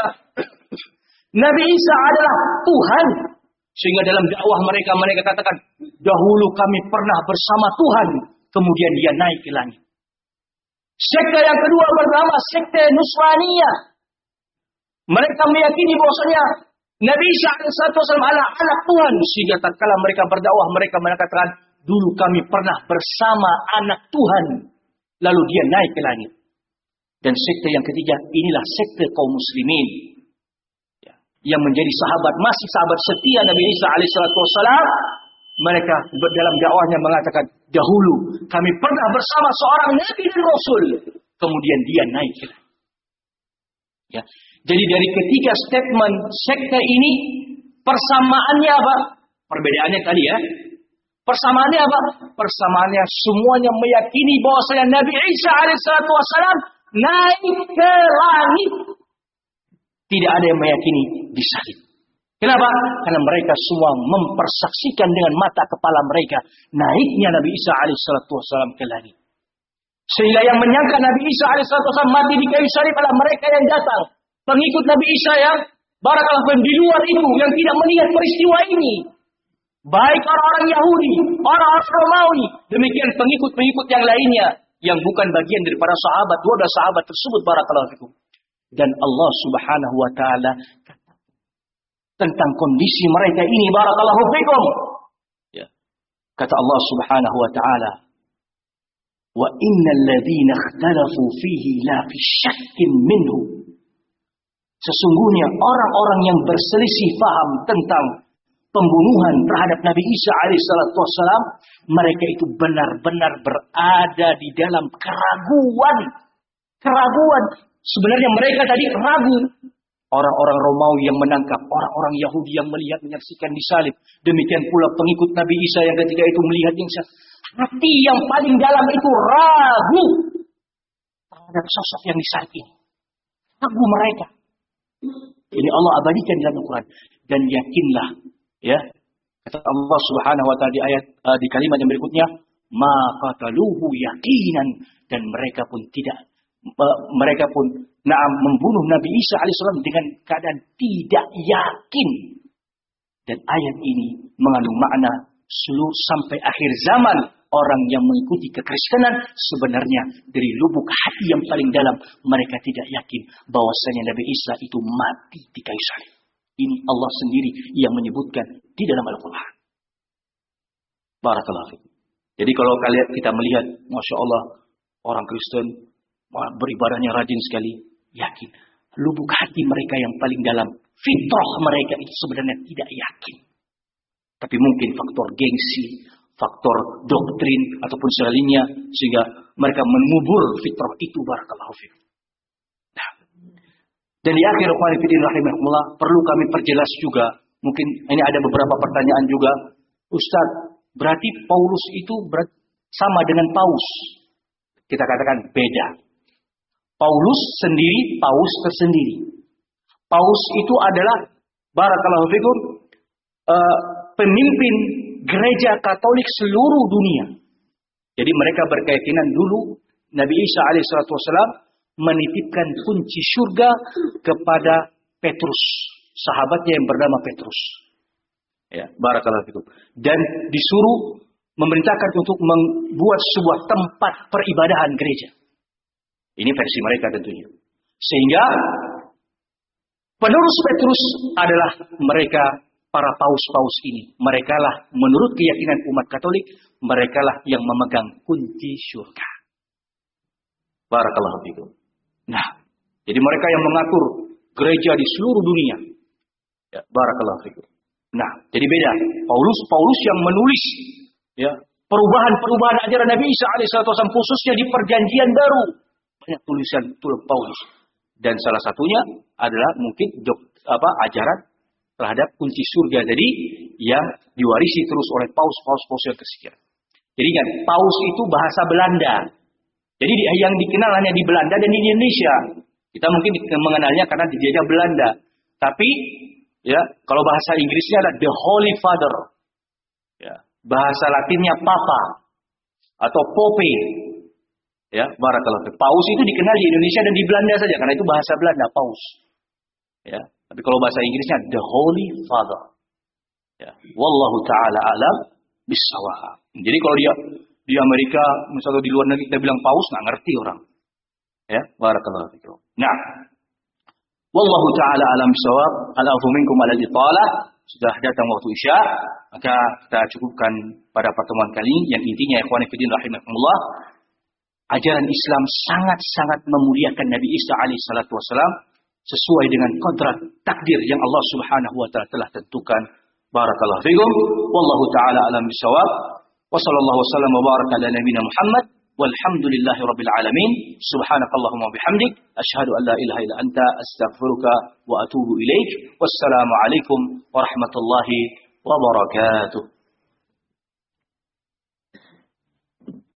Nabi Isa adalah Tuhan. Sehingga dalam dakwah mereka, mereka katakan, dahulu kami pernah bersama Tuhan, kemudian dia naik ke langit. Sekte yang kedua bernama sekte Nusraniyah. Mereka meyakini bahwasanya Nabi Isa alaihissalam adalah anak Tuhan. Sehingga tatkala mereka berdakwah, mereka mengatakan, dulu kami pernah bersama anak Tuhan, lalu dia naik ke langit. Dan sekte yang ketiga, inilah sekte kaum muslimin yang menjadi sahabat, masih sahabat setia Nabi Isa alaihissalam. Mereka dalam dakwahnya mengatakan, dahulu kami pernah bersama seorang Nabi dan Rasul, kemudian dia naik. Ya. Jadi dari ketiga statement sekte ini, persamaannya apa? Perbedaannya tadi ya. Persamaannya apa? Persamaannya semuanya meyakini bahwasanya Nabi Isa alaihissalam naik ke langit. Tidak ada yang meyakini disalib. Kenapa? Karena mereka semua mempersaksikan dengan mata kepala mereka naiknya Nabi Isa alaihissalam ke langit. Sehingga yang menyangka Nabi Isa alaihissalam mati di kayu salib adalah mereka yang datang, pengikut Nabi Isa yang barakallahu di luar itu, yang tidak melihat peristiwa ini. Baik orang-orang Yahudi, orang-orang Romawi, demikian pengikut-pengikut yang lainnya yang bukan bagian daripada sahabat, dua belas sahabat tersebut barakallahu fikum. Dan Allah subhanahu wa ta'ala tentang kondisi mereka ini barakallahu fikum. Ya. Kata Allah subhanahu wa ta'ala, wa innal ladzina ikhtalafu fihi la fi syakkin minhu. Sesungguhnya orang-orang yang berselisih faham tentang pembunuhan terhadap Nabi Isa alaihissalatu wassalam, mereka itu benar-benar berada di dalam keraguan. Keraguan. Sebenarnya mereka tadi ragu. Orang-orang Romawi yang menangkap, orang-orang Yahudi yang melihat menyaksikan disalib. Demikian pula pengikut Nabi Isa yang ketika itu melihat yang hati yang paling dalam itu ragu. terhadap sosok yang di saat ini. Ragu mereka. Ini Allah abadikan dalam Al-Quran. Dan yakinlah, ya, kata Allah Subhanahu wa taala di ayat uh, di kalimat yang berikutnya, ma qataluhu yaqinan, dan mereka pun tidak uh, mereka pun na'am membunuh Nabi Isa alaihissalam dengan keadaan tidak yakin. Dan ayat ini mengandung makna seluruh sampai akhir zaman orang yang mengikuti kekristenan sebenarnya dari lubuk hati yang paling dalam mereka tidak yakin bahwasanya Nabi Isa itu mati di kayu salib. Ini Allah sendiri yang menyebutkan di dalam Al-Quran. Barakallahu fikum. Jadi kalau kalian kita melihat, Masya Allah, orang Kristen beribadahnya rajin sekali, yakin. Lubuk hati mereka yang paling dalam, fitrah mereka itu sebenarnya tidak yakin. Tapi mungkin faktor gengsi, faktor doktrin, ataupun selainnya, sehingga mereka mengubur fitrah itu. Barakallahu fikum. Nah, dan di akhir rahimahullah perlu kami perjelas juga. Mungkin ini ada beberapa pertanyaan juga. Ustaz, berarti Paulus itu berat, sama dengan Paus? Kita katakan beda. Paulus sendiri, Paus tersendiri. Paus itu adalah barakallahu fikum uh, pemimpin gereja Katolik seluruh dunia. Jadi mereka berkeyakinan dulu Nabi Isa alaihissalatu wassalam menitipkan kunci surga kepada Petrus, sahabatnya yang bernama Petrus. Ya, barakallahu fikum. Dan disuruh memerintahkan untuk membuat sebuah tempat peribadahan gereja. Ini versi mereka tentunya. Sehingga penerus Petrus adalah mereka, para paus-paus ini. Merekalah menurut keyakinan umat Katolik, merekalah yang memegang kunci surga. Barakallahu fikum. Nah, jadi mereka yang mengatur gereja di seluruh dunia. Ya, barakallahu fikum. Nah, jadi beda. Paulus, Paulus yang menulis ya perubahan-perubahan ajaran Nabi Isa alaihissalatu wassalam khususnya di Perjanjian Baru. Banyak tulisan tulis Paulus. Dan salah satunya adalah mungkin dok, apa ajaran terhadap kunci surga. Jadi yang diwarisi terus oleh paus-paus-paus yang kesekian. Jadi kan paus itu bahasa Belanda. Jadi yang dikenal hanya di Belanda dan di Indonesia. Kita mungkin mengenalnya karena dijajah Belanda. Tapi ya, kalau bahasa Inggrisnya adalah the Holy Father. Ya, bahasa Latinnya Papa atau Pope. Ya, barakallahu. Paus itu dikenal di Indonesia dan di Belanda saja karena itu bahasa Belanda, Paus. Ya, tapi kalau bahasa Inggrisnya the Holy Father. Ya, wallahu taala alam bissawab. Jadi kalau dia di Amerika, misalnya di luar negeri kita bilang Paus, nggak ngerti orang. Ya, barakallahu fikum. Nah, wallahu taala alam bissawab. Al-afu minkum ala al-itala. Sudah datang waktu Isya, maka kita cukupkan pada pertemuan kali ini yang intinya ikhwan fillah rahimakumullah. Ajaran Islam sangat-sangat memuliakan Nabi Isa alaihissalatu wassalam sesuai dengan kodrat takdir yang Allah Subhanahu wa taala telah tentukan. Barakallahu fikum. Wallahu taala alam bisawab. Wa sallallahu wasallam wa baraka ala nabiyyina Muhammad walhamdulillahi rabbil alamin. Subhanakallahumma wa bihamdik asyhadu an la ilaha illa anta astaghfiruka wa atubu ilaik. Wassalamu alaikum warahmatullahi wabarakatuh.